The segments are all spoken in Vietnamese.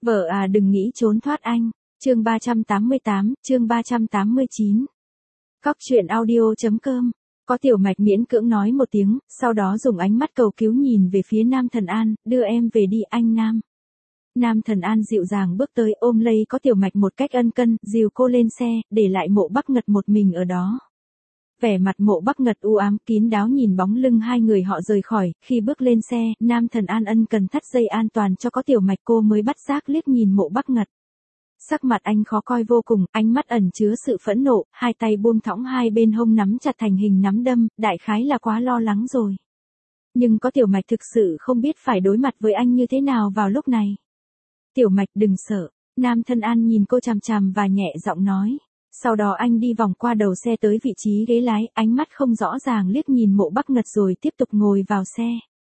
Vợ à đừng nghĩ trốn thoát anh. Chương 388, chương 389. Cóc truyện audio.com. Có Tiểu Mạch miễn cưỡng nói một tiếng, sau đó dùng ánh mắt cầu cứu nhìn về phía Nam Thần An, đưa em về đi anh Nam. Nam Thần An dịu dàng bước tới ôm lấy Có Tiểu Mạch một cách ân cần, dìu cô lên xe, để lại Mộ Bắc Ngật một mình ở đó. Vẻ mặt Mộ Bắc Ngật u ám kín đáo nhìn bóng lưng hai người họ rời khỏi, khi bước lên xe, Nam Thần An ân cần thắt dây an toàn cho Có Tiểu Mạch, cô mới bắt giác liếc nhìn Mộ Bắc Ngật. Sắc mặt anh khó coi vô cùng, ánh mắt ẩn chứa sự phẫn nộ, hai tay buông thõng hai bên hông nắm chặt thành hình nắm đâm, đại khái là quá lo lắng rồi. Nhưng Có Tiểu Mạch thực sự không biết phải đối mặt với anh như thế nào vào lúc này. Tiểu Mạch đừng sợ, Nam Thần An nhìn cô chằm chằm và nhẹ giọng nói. Sau đó anh đi vòng qua đầu xe tới vị trí ghế lái, ánh mắt không rõ ràng liếc nhìn Mộ Bắc Ngật rồi tiếp tục ngồi vào xe.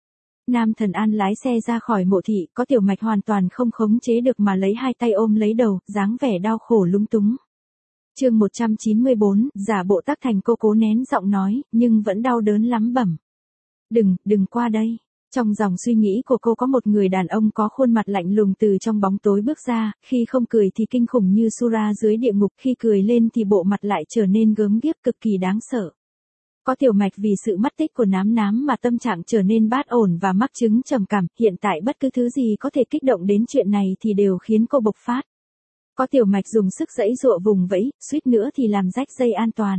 Nam Thần An lái xe ra khỏi mộ thị, Có Tiểu Mạch hoàn toàn không khống chế được mà lấy hai tay ôm lấy đầu, dáng vẻ đau khổ lúng túng. Chương 194, giả bộ tác thành cô cố nén giọng nói, nhưng vẫn đau đớn lắm bẩm. Đừng qua đây. Trong dòng suy nghĩ của cô có một người đàn ông có khuôn mặt lạnh lùng từ trong bóng tối bước ra, khi không cười thì kinh khủng như Sura dưới địa ngục, khi cười lên thì bộ mặt lại trở nên gớm ghiếc cực kỳ đáng sợ. Có Tiểu Mạch vì sự mất tích của Nám Nám mà tâm trạng trở nên bát ổn và mắc chứng trầm cảm, hiện tại bất cứ thứ gì có thể kích động đến chuyện này thì đều khiến cô bộc phát. Có Tiểu Mạch dùng sức giãy giụa vùng vẫy, suýt nữa thì làm rách dây an toàn.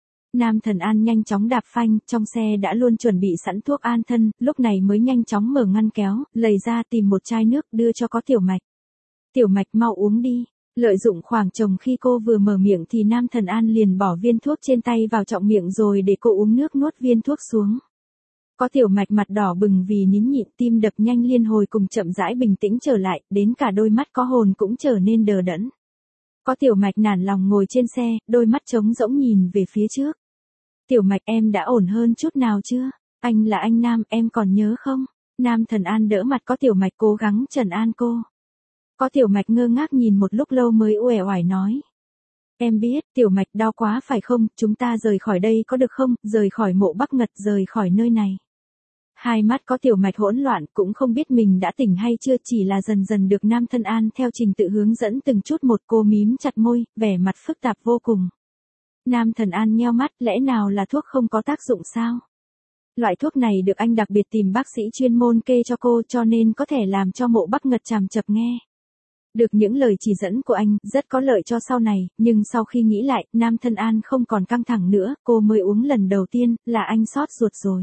Nam Thần An nhanh chóng đạp phanh, trong xe đã luôn chuẩn bị sẵn thuốc an thân, lúc này mới nhanh chóng mở ngăn kéo, lầy ra tìm một chai nước đưa cho Có Tiểu Mạch. Tiểu Mạch mau uống đi. Lợi dụng khoảng trống khi cô vừa mở miệng thì Nam Thần An liền bỏ viên thuốc trên tay vào trọng miệng rồi để cô uống nước nuốt viên thuốc xuống. Có Tiểu Mạch mặt đỏ bừng vì nín nhịn, tim đập nhanh liên hồi cùng chậm rãi bình tĩnh trở lại, đến cả đôi mắt có hồn cũng trở nên đờ đẫn. Có Tiểu Mạch nản lòng ngồi trên xe, đôi mắt trống rỗng nhìn về phía trước. Tiểu Mạch em đã ổn hơn chút nào chưa? Anh là anh Nam, em còn nhớ không? Nam Thần An đỡ mặt Có Tiểu Mạch cố gắng trấn an cô. Có Tiểu Mạch ngơ ngác nhìn một lúc lâu mới uể oải nói. Em biết, Tiểu Mạch đau quá phải không, chúng ta rời khỏi đây có được không, rời khỏi Mộ Bắc Ngật, rời khỏi nơi này. Hai mắt Có Tiểu Mạch hỗn loạn, cũng không biết mình đã tỉnh hay chưa, chỉ là dần dần được Nam Thần An theo trình tự hướng dẫn từng chút một. Cô mím chặt môi, vẻ mặt phức tạp vô cùng. Nam Thần An nheo mắt, lẽ nào là thuốc không có tác dụng sao? Loại thuốc này được anh đặc biệt tìm bác sĩ chuyên môn kê cho cô, cho nên có thể làm cho Mộ Bắc Ngật trầm chập nghe. Được những lời chỉ dẫn của anh, rất có lợi cho sau này, nhưng sau khi nghĩ lại, Nam Thần An không còn căng thẳng nữa, cô mới uống lần đầu tiên, là anh xót ruột rồi.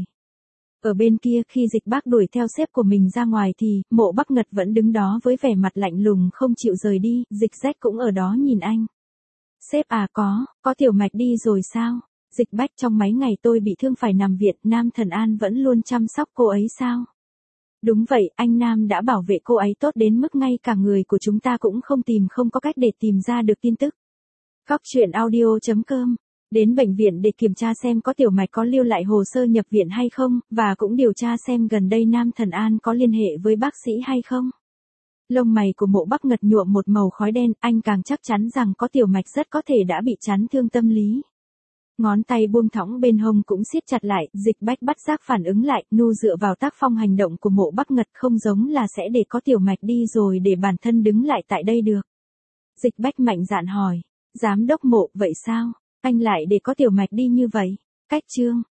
Ở bên kia, khi Dịch Bác đuổi theo sếp của mình ra ngoài thì, Mộ Bắc Ngật vẫn đứng đó với vẻ mặt lạnh lùng không chịu rời đi, Dịch Rách cũng ở đó nhìn anh. Sếp à, có Tiểu Mạch đi rồi sao? Dịch Bách, trong mấy ngày tôi bị thương phải nằm viện, Nam Thần An vẫn luôn chăm sóc cô ấy sao? Đúng vậy, anh Nam đã bảo vệ cô ấy tốt đến mức ngay cả người của chúng ta cũng không có cách để tìm ra được tin tức. Cóc truyện audio.com. Đến bệnh viện để kiểm tra xem có Tiểu Mạch có lưu lại hồ sơ nhập viện hay không, và cũng điều tra xem gần đây Nam Thần An có liên hệ với bác sĩ hay không. Lông mày của Mộ Bắc Ngật nhuộm một màu khói đen, anh càng chắc chắn rằng có Tiểu Mạch rất có thể đã bị chấn thương tâm lý. Ngón tay buông thõng bên hông cũng siết chặt lại, Dịch Bách bắt giác phản ứng lại, nu dựa vào tác phong hành động của Mộ Bắc Ngật không giống là sẽ để có Tiểu Mạch đi rồi để bản thân đứng lại tại đây được. Dịch Bách mạnh dạn hỏi, giám đốc Mộ, vậy sao? Anh lại để có Tiểu Mạch đi như vậy? Cách chương